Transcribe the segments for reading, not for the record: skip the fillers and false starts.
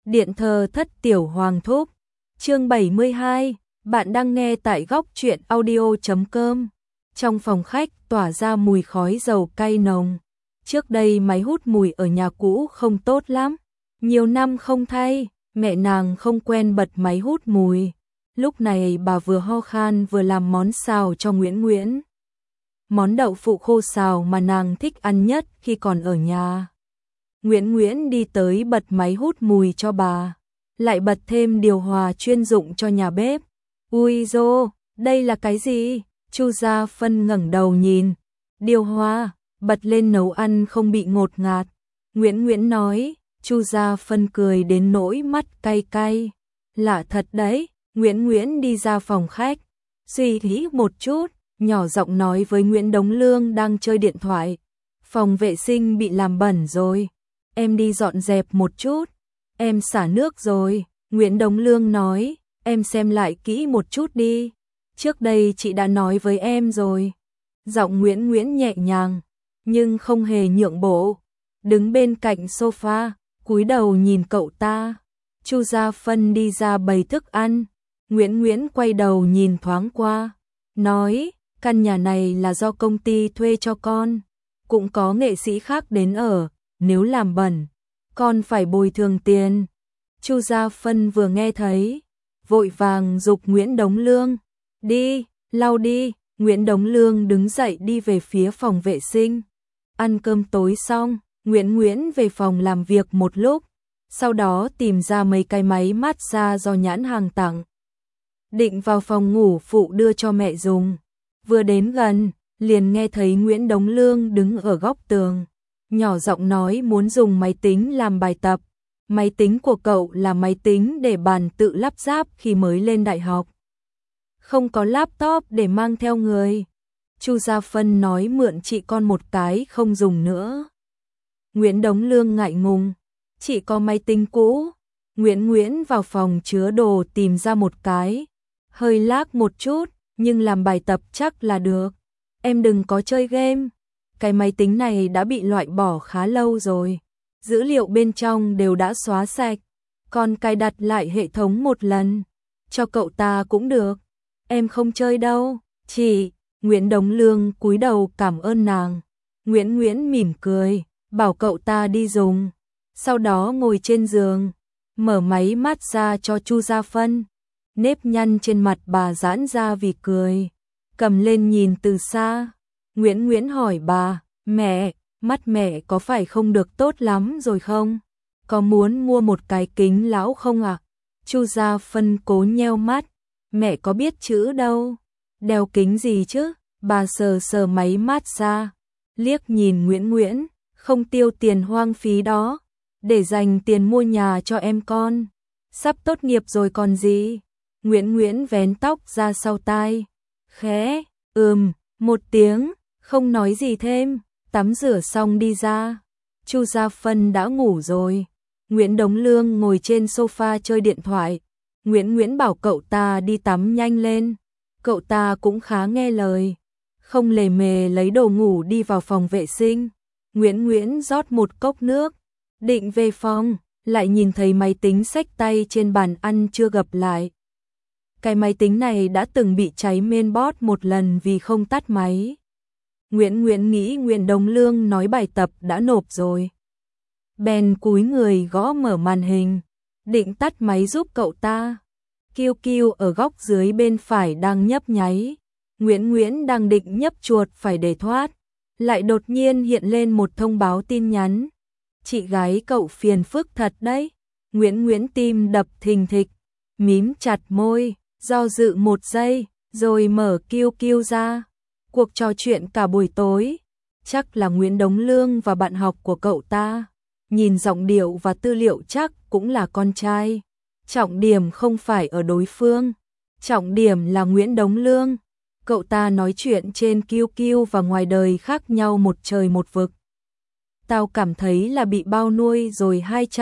Điện thờ thất tiểu hoàng thúc. Chương 72, bạn đang nghe tại góc truyện audio.com. Trong phòng khách tỏa ra mùi khói dầu cay nồng. Trước đây máy hút mùi ở nhà cũ không tốt lắm. Nhiều năm không thay, mẹ nàng không quen bật máy hút mùi. Lúc này bà vừa ho khan vừa làm món xào cho Nguyễn Nguyễn. Món đậu phụ khô xào mà nàng thích ăn nhất khi còn ở nhà. Nguyễn Nguyễn đi tới bật máy hút mùi cho bà, lại bật thêm điều hòa chuyên dụng cho nhà bếp. Ui dô, đây là cái gì? Chu Gia Phân ngẩng đầu nhìn. Điều hòa, bật lên nấu ăn không bị ngột ngạt. Nguyễn Nguyễn nói. Chu Gia Phân cười đến nỗi mắt cay cay. Lạ thật đấy. Nguyễn Nguyễn đi ra phòng khách, suy nghĩ một chút, nhỏ giọng nói với Nguyễn Đống Lương đang chơi điện thoại. Phòng vệ sinh bị làm bẩn rồi, em đi dọn dẹp một chút. Em xả nước rồi, Nguyễn Đống Lương nói, em xem lại kỹ một chút đi. Trước đây chị đã nói với em rồi. Giọng Nguyễn Nguyễn nhẹ nhàng, nhưng không hề nhượng bộ. Đứng bên cạnh sofa, cúi đầu nhìn cậu ta. Chu Gia Phân đi ra bày thức ăn. Nguyễn Nguyễn quay đầu nhìn thoáng qua, nói, căn nhà này là do công ty thuê cho con, cũng có nghệ sĩ khác đến ở, nếu làm bẩn, con phải bồi thường tiền. Chu Gia Phân vừa nghe thấy, vội vàng giục Nguyễn Đống Lương, đi, lau đi. Nguyễn Đống Lương đứng dậy đi về phía phòng vệ sinh. Ăn cơm tối xong, Nguyễn Nguyễn về phòng làm việc một lúc, sau đó tìm ra mấy cái máy massage do nhãn hàng tặng. Định vào phòng ngủ phụ đưa cho mẹ dùng. Vừa đến gần, liền nghe thấy Nguyễn Đống Lương đứng ở góc tường, nhỏ giọng nói muốn dùng máy tính làm bài tập. Máy tính của cậu là máy tính để bàn tự lắp ráp khi mới lên đại học. Không có laptop để mang theo người. Chu Gia Phân nói mượn chị con một cái không dùng nữa. Nguyễn Đống Lương ngại ngùng, chị có máy tính cũ. Nguyễn Nguyễn vào phòng chứa đồ tìm ra một cái. Hơi lag một chút, nhưng làm bài tập chắc là được. Em đừng có chơi game. Cái máy tính này đã bị loại bỏ khá lâu rồi. Dữ liệu bên trong đều đã xóa sạch. Còn cài đặt lại hệ thống một lần. Cho cậu ta cũng được. Em không chơi đâu, chị. Nguyễn Đống Lương cúi đầu cảm ơn nàng. Nguyễn Nguyễn mỉm cười, bảo cậu ta đi dùng. Sau đó ngồi trên giường, mở máy massage cho Chu Gia Phân. Nếp nhăn trên mặt bà giãn ra vì cười, cầm lên nhìn từ xa. Nguyễn Nguyễn hỏi bà, mẹ, mắt mẹ có phải không được tốt lắm rồi không? Có muốn mua một cái kính lão không ạ? Chu Gia Phân cố nheo mắt, mẹ có biết chữ đâu. Đeo kính gì chứ? Bà sờ sờ máy massage, liếc nhìn Nguyễn Nguyễn, không tiêu tiền hoang phí đó, để dành tiền mua nhà cho em con. Sắp tốt nghiệp rồi còn gì? Nguyễn Nguyễn vén tóc ra sau tai, khẽ, một tiếng, không nói gì thêm, tắm rửa xong đi ra. Chu Gia Phân đã ngủ rồi. Nguyễn Đống Lương ngồi trên sofa chơi điện thoại. Nguyễn Nguyễn bảo cậu ta đi tắm nhanh lên. Cậu ta cũng khá nghe lời, không lề mề lấy đồ ngủ đi vào phòng vệ sinh. Nguyễn Nguyễn rót một cốc nước, định về phòng, lại nhìn thấy máy tính xách tay trên bàn ăn chưa gập lại. Cái máy tính này đã từng bị cháy mainboard một lần vì không tắt máy. Nguyễn Nguyễn nghĩ Nguyễn Đống Lương nói bài tập đã nộp rồi. Bèn cúi người gõ mở màn hình, định tắt máy giúp cậu ta. Kiêu Kiêu ở góc dưới bên phải đang nhấp nháy. Nguyễn Nguyễn đang định nhấp chuột phải để thoát, lại đột nhiên hiện lên một thông báo tin nhắn. Chị gái cậu phiền phức thật đấy. Nguyễn Nguyễn tim đập thình thịch, mím chặt môi, do dự một giây, rồi mở Kiêu Kiêu ra. Cuộc trò chuyện cả buổi tối, chắc là Nguyễn Đống Lương và bạn học của cậu ta. Nhìn giọng điệu và tư liệu chắc cũng là con trai. Trọng điểm không phải ở đối phương, trọng điểm là Nguyễn Đống Lương. Cậu ta nói chuyện trên Kiêu Kiêu và ngoài đời khác nhau một trời một vực. Tao cảm thấy là bị bao nuôi rồi.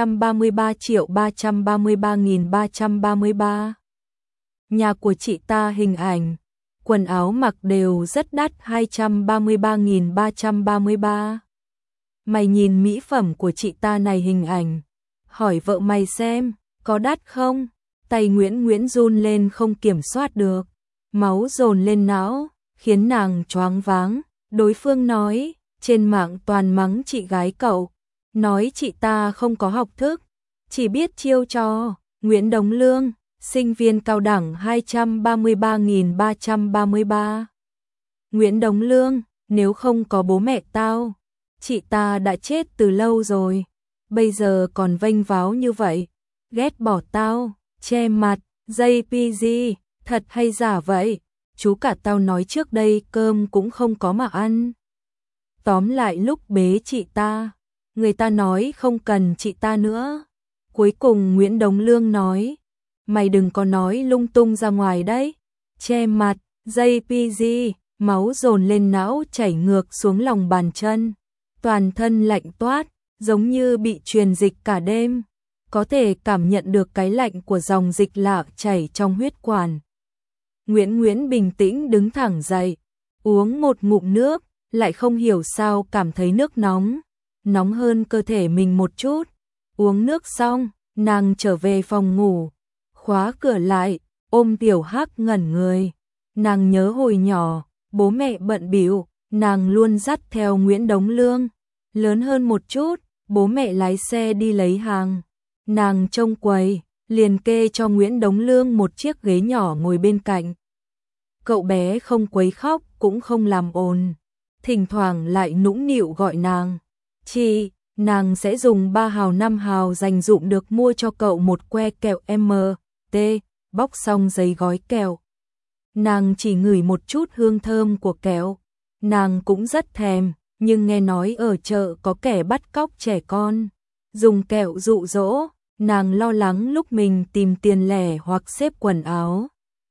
233.333.333. Nhà của chị ta hình ảnh, quần áo mặc đều rất đắt. 233.333. Mày nhìn mỹ phẩm của chị ta này hình ảnh, hỏi vợ mày xem, có đắt không? Tay Nguyễn Nguyễn run lên không kiểm soát được, máu dồn lên não, khiến nàng choáng váng. Đối phương nói, trên mạng toàn mắng chị gái cậu, nói chị ta không có học thức, chỉ biết chiêu trò. Nguyễn Đống Lương, sinh viên cao đẳng 233.333. Nguyễn Đống Lương, nếu không có bố mẹ tao, chị ta đã chết từ lâu rồi, bây giờ còn vênh váo như vậy, ghét bỏ tao, che mặt, JPG, thật hay giả vậy? Chú cả tao nói trước đây cơm cũng không có mà ăn. Tóm lại lúc bế chị ta, người ta nói không cần chị ta nữa. Cuối cùng Nguyễn Đống Lương nói, mày đừng có nói lung tung ra ngoài đấy. Che mặt, JPG, máu dồn lên não chảy ngược xuống lòng bàn chân. Toàn thân lạnh toát, giống như bị truyền dịch cả đêm. Có thể cảm nhận được cái lạnh của dòng dịch lạ chảy trong huyết quản. Nguyễn Nguyễn bình tĩnh đứng thẳng dậy, uống một ngụm nước, lại không hiểu sao cảm thấy nước nóng, nóng hơn cơ thể mình một chút. Uống nước xong, nàng trở về phòng ngủ, khóa cửa lại, ôm Tiểu Hắc ngẩn người. Nàng nhớ hồi nhỏ, bố mẹ bận bịu, nàng luôn dắt theo Nguyễn Đống Lương. Lớn hơn một chút, bố mẹ lái xe đi lấy hàng, nàng trông quầy, liền kê cho Nguyễn Đống Lương một chiếc ghế nhỏ ngồi bên cạnh. Cậu bé không quấy khóc cũng không làm ồn, thỉnh thoảng lại nũng nịu gọi nàng. Chị, nàng sẽ dùng 3 hào 5 hào dành dụm được mua cho cậu một que kẹo MT, bóc xong giấy gói kẹo. Nàng chỉ ngửi một chút hương thơm của kẹo, nàng cũng rất thèm, nhưng nghe nói ở chợ có kẻ bắt cóc trẻ con, dùng kẹo dụ dỗ, nàng lo lắng lúc mình tìm tiền lẻ hoặc xếp quần áo,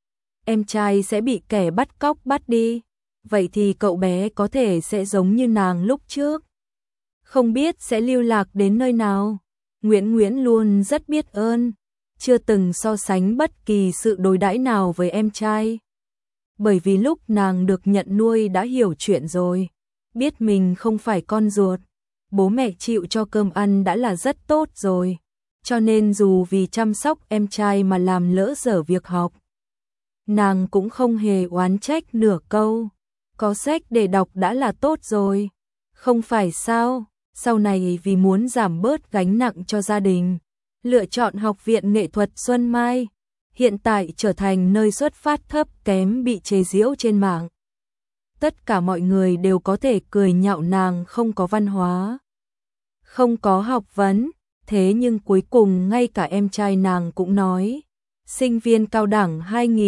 em trai sẽ bị kẻ bắt cóc bắt đi. Vậy thì cậu bé có thể sẽ giống như nàng lúc trước, không biết sẽ lưu lạc đến nơi nào. Nguyễn Nguyễn luôn rất biết ơn, chưa từng so sánh bất kỳ sự đối đãi nào với em trai. Bởi vì lúc nàng được nhận nuôi đã hiểu chuyện rồi, biết mình không phải con ruột, bố mẹ chịu cho cơm ăn đã là rất tốt rồi, cho nên dù vì chăm sóc em trai mà làm lỡ dở việc học, nàng cũng không hề oán trách nửa câu. Có sách để đọc đã là tốt rồi, không phải sao? Sau này vì muốn giảm bớt gánh nặng cho gia đình, lựa chọn Học viện Nghệ thuật Xuân Mai, hiện tại trở thành nơi xuất phát thấp kém bị chế giễu trên mạng. Tất cả mọi người đều có thể cười nhạo nàng không có văn hóa, không có học vấn, thế nhưng cuối cùng ngay cả em trai nàng cũng nói, sinh viên cao đẳng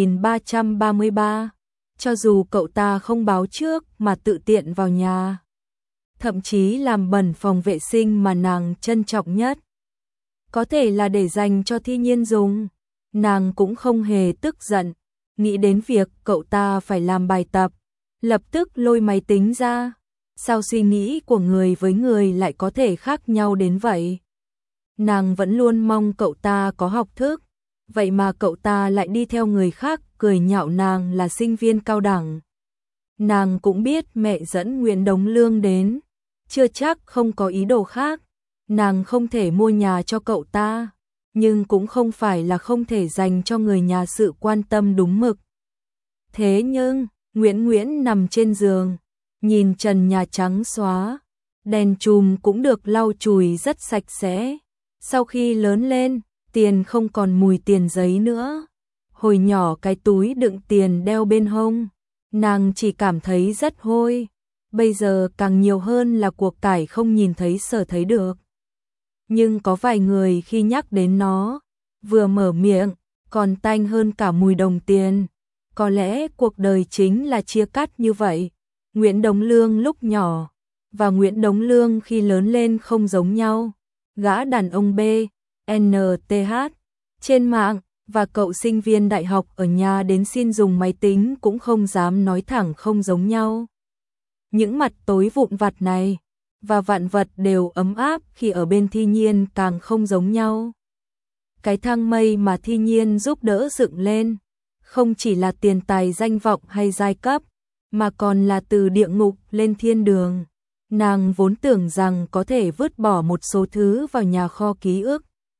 2333, cho dù cậu ta không báo trước mà tự tiện vào nhà, thậm chí làm bẩn phòng vệ sinh mà nàng trân trọng nhất, có thể là để dành cho Thi Nhiên dùng, nàng cũng không hề tức giận. Nghĩ đến việc cậu ta phải làm bài tập, lập tức lôi máy tính ra. Sao suy nghĩ của người với người lại có thể khác nhau đến vậy? Nàng vẫn luôn mong cậu ta có học thức, vậy mà cậu ta lại đi theo người khác cười nhạo nàng là sinh viên cao đẳng. Nàng cũng biết mẹ dẫn Nguyễn Đống Lương đến, chưa chắc không có ý đồ khác. Nàng không thể mua nhà cho cậu ta, nhưng cũng không phải là không thể dành cho người nhà sự quan tâm đúng mực. Thế nhưng, Nguyễn Nguyễn nằm trên giường, nhìn trần nhà trắng xóa, đèn chùm cũng được lau chùi rất sạch sẽ. Sau khi lớn lên, tiền không còn mùi tiền giấy nữa. Hồi nhỏ cái túi đựng tiền đeo bên hông, nàng chỉ cảm thấy rất hôi. Bây giờ càng nhiều hơn là cuộc cải không nhìn thấy sở thấy được. Nhưng có vài người khi nhắc đến nó, vừa mở miệng, còn tanh hơn cả mùi đồng tiền. Có lẽ cuộc đời chính là chia cắt như vậy. Nguyễn Đống Lương lúc nhỏ và Nguyễn Đống Lương khi lớn lên không giống nhau. Gã đàn ông B, NTH, trên mạng, và cậu sinh viên đại học ở nhà đến xin dùng máy tính cũng không dám nói thẳng không giống nhau. Những mặt tối vụn vặt này và vạn vật đều ấm áp khi ở bên Thi Nhiên càng không giống nhau. Cái thang mây mà Thi Nhiên giúp đỡ dựng lên, không chỉ là tiền tài danh vọng hay giai cấp, mà còn là từ địa ngục lên thiên đường. Nàng vốn tưởng rằng có thể vứt bỏ một số thứ vào nhà kho ký ức,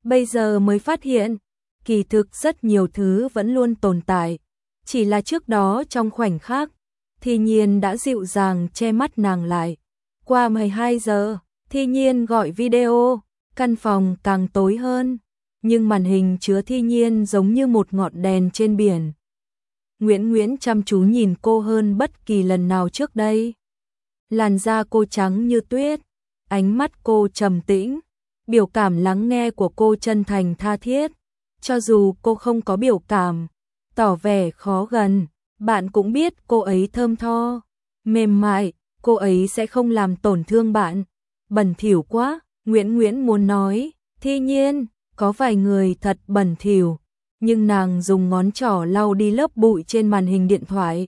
Bây giờ mới phát hiện, kỳ thực rất nhiều thứ vẫn luôn tồn tại. Chỉ là trước đó trong khoảnh khắc, Thi Nhiên đã dịu dàng che mắt nàng lại. Qua 12 giờ, Thi Nhiên gọi video, căn phòng càng tối hơn, nhưng màn hình chứa Thi Nhiên giống như một ngọn đèn trên biển. Nguyễn Nguyễn chăm chú nhìn cô hơn bất kỳ lần nào trước đây. Làn da cô trắng như tuyết, ánh mắt cô trầm tĩnh, biểu cảm lắng nghe của cô chân thành tha thiết. Cho dù cô không có biểu cảm, tỏ vẻ khó gần, bạn cũng biết cô ấy thơm tho, mềm mại, cô ấy sẽ không làm tổn thương bạn. Bẩn thỉu quá, Nguyễn Nguyễn muốn nói, Thi Nhiên, có vài người thật bẩn thỉu, nhưng nàng dùng ngón trỏ lau đi lớp bụi trên màn hình điện thoại.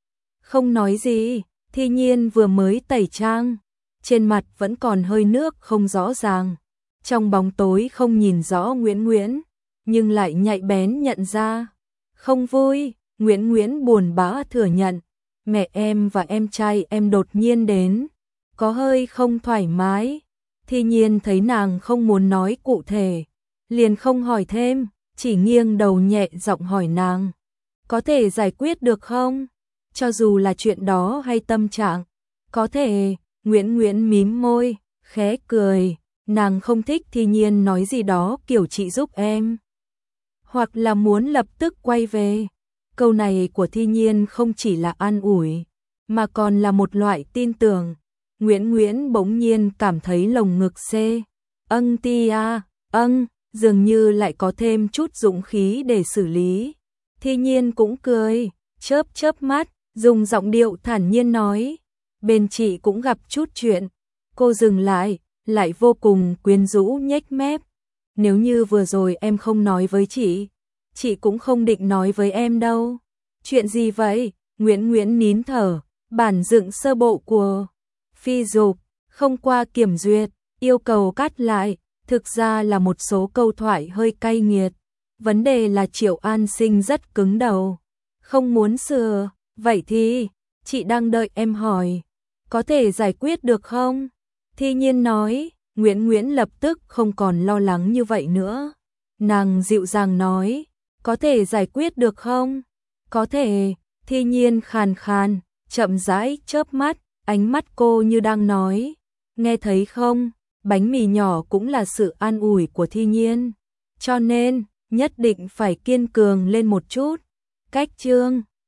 Không nói gì, Thi Nhiên vừa mới tẩy trang, trên mặt vẫn còn hơi nước không rõ ràng. Trong bóng tối không nhìn rõ Nguyễn Nguyễn, nhưng lại nhạy bén nhận ra. Không vui, Nguyễn Nguyễn buồn bã thừa nhận, mẹ em và em trai em đột nhiên đến, có hơi không thoải mái. Thi Nhiên thấy nàng không muốn nói cụ thể, liền không hỏi thêm, chỉ nghiêng đầu nhẹ giọng hỏi nàng, có thể giải quyết được không? Cho dù là chuyện đó hay tâm trạng, có thể. Nguyễn Nguyễn mím môi, khẽ cười, nàng không thích Thi Nhiên nói gì đó kiểu chị giúp em, hoặc là muốn lập tức quay về. Câu này của Thi Nhiên không chỉ là an ủi, mà còn là một loại tin tưởng. Nguyễn Nguyễn bỗng nhiên cảm thấy lồng ngực xê. Tia, dường như lại có thêm chút dũng khí để xử lý. Thi Nhiên cũng cười, chớp chớp mắt, dùng giọng điệu thản nhiên nói, bên chị cũng gặp chút chuyện. Cô dừng lại vô cùng quyến rũ nhếch mép. Nếu như vừa rồi em không nói với chị cũng không định nói với em đâu. Chuyện gì vậy? Nguyễn Nguyễn nín thở, bản dựng sơ bộ của Phi Dục không qua kiểm duyệt, yêu cầu cắt lại, thực ra là một số câu thoại hơi cay nghiệt. Vấn đề là Triệu An Sinh rất cứng đầu, không muốn sửa. Vậy thì, chị đang đợi em hỏi, có thể giải quyết được không? Thi Nhiên nói. Nguyễn Nguyễn lập tức không còn lo lắng như vậy nữa. Nàng dịu dàng nói, có thể giải quyết được không? Có thể. Thi Nhiên khàn khàn, chậm rãi chớp mắt, ánh mắt cô như đang nói, nghe thấy không? Bánh mì nhỏ cũng là sự an ủi của Thi Nhiên, cho nên nhất định phải kiên cường lên một chút. Cách chương